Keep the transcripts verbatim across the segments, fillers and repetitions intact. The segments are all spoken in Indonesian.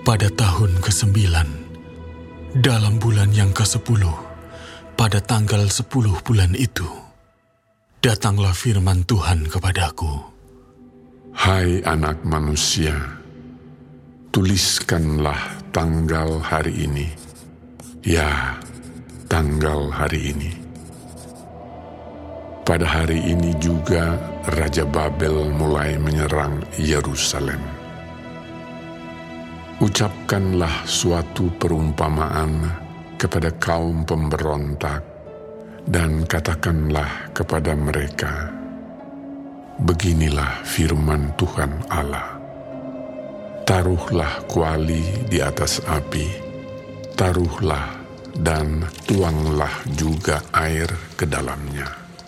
Pada tahun kesembilan, dalam bulan yang kesepuluh, pada tanggal sepuluh bulan itu, datanglah firman Tuhan kepadaku. Hai anak manusia, tuliskanlah tanggal hari ini. Ya, tanggal hari ini. Pada hari ini juga Raja Babel mulai menyerang Yerusalem. Ucapkanlah suatu perumpamaan kepada kaum pemberontak dan katakanlah kepada mereka, beginilah firman Tuhan Allah. Taruhlah kuali di atas api, taruhlah dan tuanglah juga air ke dalamnya.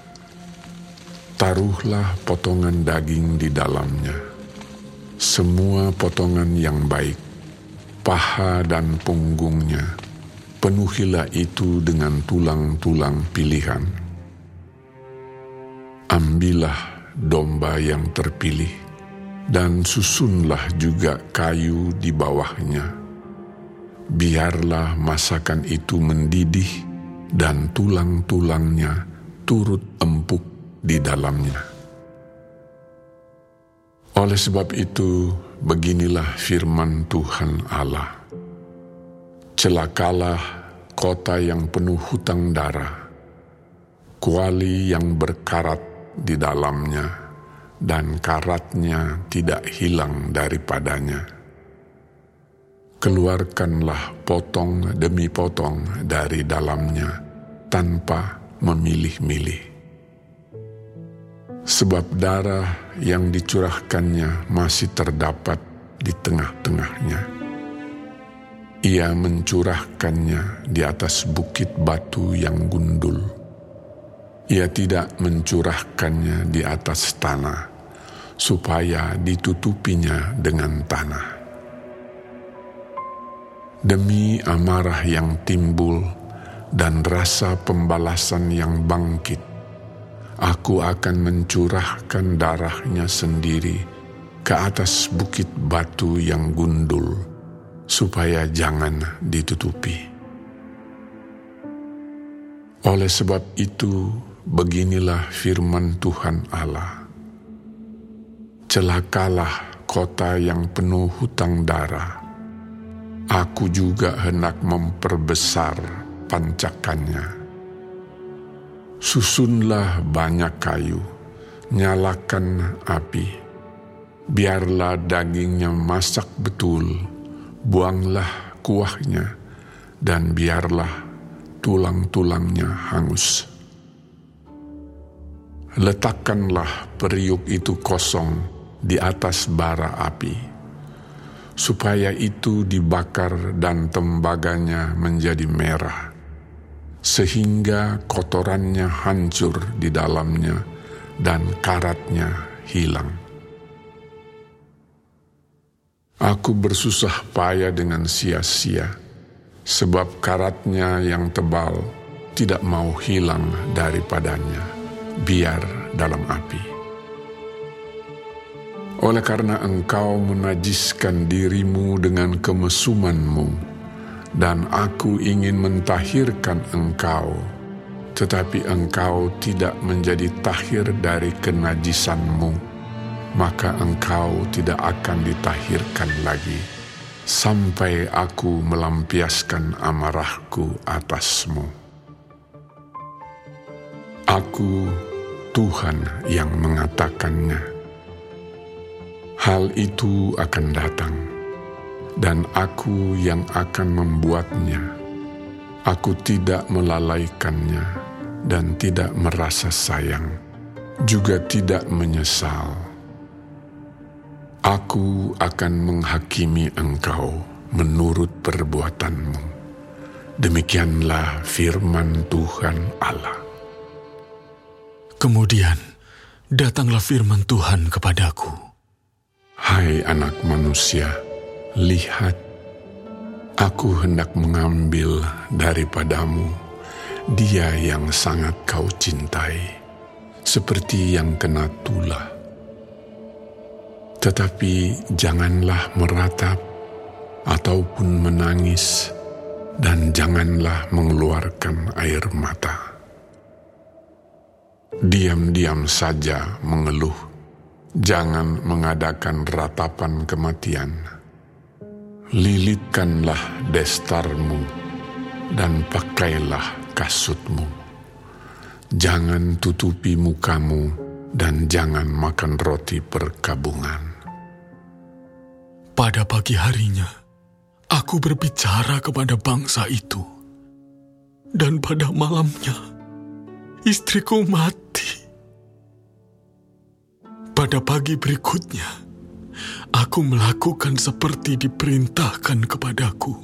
Taruhlah potongan daging di dalamnya, semua potongan yang baik, paha dan punggungnya, penuhilah itu dengan tulang-tulang pilihan. Ambillah domba yang terpilih, dan susunlah juga kayu di bawahnya. Biarlah masakan itu mendidih, dan tulang-tulangnya turut empuk di dalamnya. Oleh sebab itu, beginilah firman Tuhan Allah. Celakalah kota yang penuh hutang darah, kuali yang berkarat di dalamnya, dan karatnya tidak hilang daripadanya. Keluarkanlah potong demi potong dari dalamnya, tanpa memilih-milih. Sebab darah yang dicurahkannya masih terdapat di tengah-tengahnya. Ia mencurahkannya di atas bukit batu yang gundul. Ia tidak mencurahkannya di atas tanah, supaya ditutupinya dengan tanah. Demi amarah yang timbul dan rasa pembalasan yang bangkit, aku akan mencurahkan darahnya sendiri ke atas bukit batu yang gundul, supaya jangan ditutupi. Oleh sebab itu, beginilah firman Tuhan Allah. Celakalah kota yang penuh hutang darah. Aku juga hendak memperbesar pancakannya. Susunlah banyak kayu, nyalakan api, biarlah dagingnya masak betul, buanglah kuahnya, dan biarlah tulang-tulangnya hangus. Letakkanlah periuk itu kosong di atas bara api, supaya itu dibakar dan tembaganya menjadi merah, sehingga kotorannya hancur di dalamnya dan karatnya hilang. Aku bersusah payah dengan sia-sia, sebab karatnya yang tebal tidak mau hilang daripadanya, biar dalam api. Oleh karena engkau menajiskan dirimu dengan kemesumanmu, dan aku ingin mentahirkan engkau, tetapi engkau tidak menjadi tahir dari kenajisanmu, maka engkau tidak akan ditahirkan lagi, sampai aku melampiaskan amarahku atasmu. Aku, Tuhan yang mengatakannya. Hal itu akan datang, dan aku yang akan membuatnya. Aku tidak melalaikannya dan tidak merasa sayang, juga tidak menyesal. Aku akan menghakimi engkau menurut perbuatanmu. Demikianlah firman Tuhan Allah. Kemudian datanglah firman Tuhan kepadaku. Hai anak manusia, lihat, aku hendak mengambil daripadamu dia yang sangat kau cintai, seperti yang kena tulah. Tetapi janganlah meratap, ataupun menangis, dan janganlah mengeluarkan air mata. Diam-diam saja mengeluh, jangan mengadakan ratapan kematian. Lilitkanlah destarmu dan pakailah kasutmu. Jangan tutupi mukamu dan jangan makan roti perkabungan. Pada pagi harinya, aku berbicara kepada bangsa itu, dan pada malamnya, istriku mati. Pada pagi berikutnya, aku melakukan seperti diperintahkan kepadaku.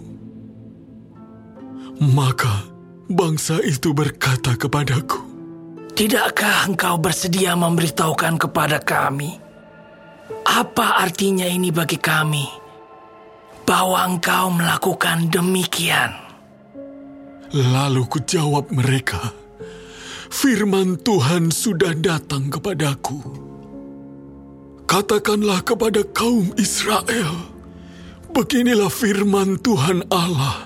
Maka bangsa itu berkata kepadaku, "Tidakkah engkau bersedia memberitahukan kepada kami apa artinya ini bagi kami, bahwa engkau melakukan demikian?" Lalu kujawab mereka, "Firman Tuhan sudah datang kepadaku. Katakanlah kepada kaum Israel, beginilah firman Tuhan Allah.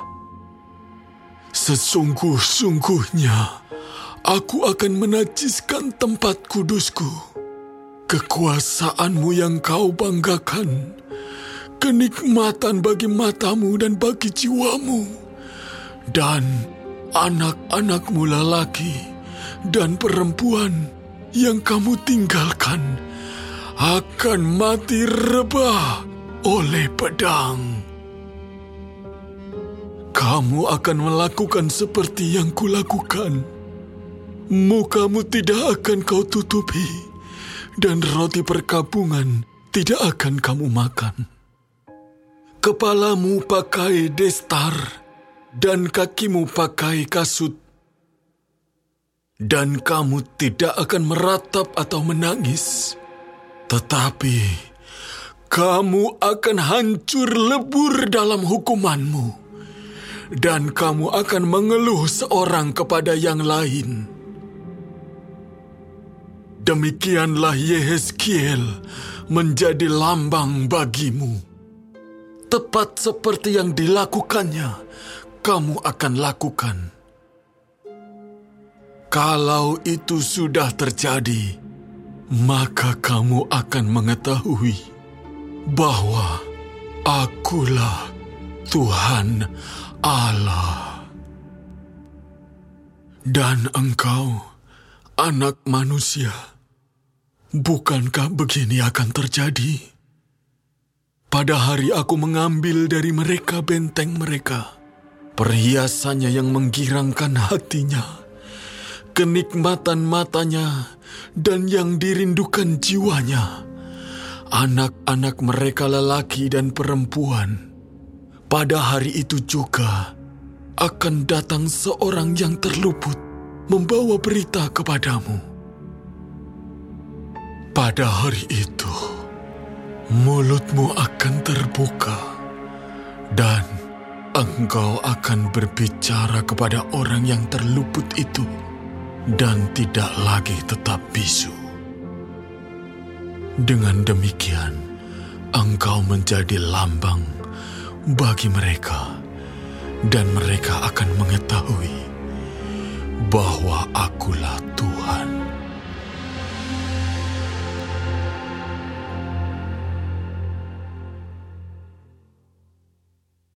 Sesungguh-sungguhnya aku akan menajiskan tempat kudusku, kekuasaanmu yang kau banggakan, kenikmatan bagi matamu dan bagi jiwamu, dan anak-anakmu lelaki dan perempuan yang kamu tinggalkan akan mati rebah oleh pedang. Kamu akan melakukan seperti yang kulakukan. Mukamu tidak akan kau tutupi, dan roti perkabungan tidak akan kamu makan. Kepalamu pakai destar, dan kakimu pakai kasut. Dan kamu tidak akan meratap atau menangis, tetapi kamu akan hancur lebur dalam hukumanmu, dan kamu akan mengeluh seorang kepada yang lain. Demikianlah Yehezkiel menjadi lambang bagimu. Tepat seperti yang dilakukannya, kamu akan lakukan. Kalau itu sudah terjadi, maka kamu akan mengetahui bahwa Akulah Tuhan Allah. Dan engkau, anak manusia, bukankah begini akan terjadi? Pada hari aku mengambil dari mereka benteng mereka, perhiasannya yang menggirangkan hatinya, kenikmatan matanya, dan yang dirindukan jiwanya, anak-anak mereka lelaki dan perempuan. Pada hari itu juga akan datang seorang yang terluput membawa berita kepadamu. Pada hari itu, mulutmu akan terbuka, dan engkau akan berbicara kepada orang yang terluput itu, dan tidak lagi tetap bisu. Dengan demikian, engkau menjadi lambang bagi mereka, dan mereka akan mengetahui bahwa Akulah Tuhan.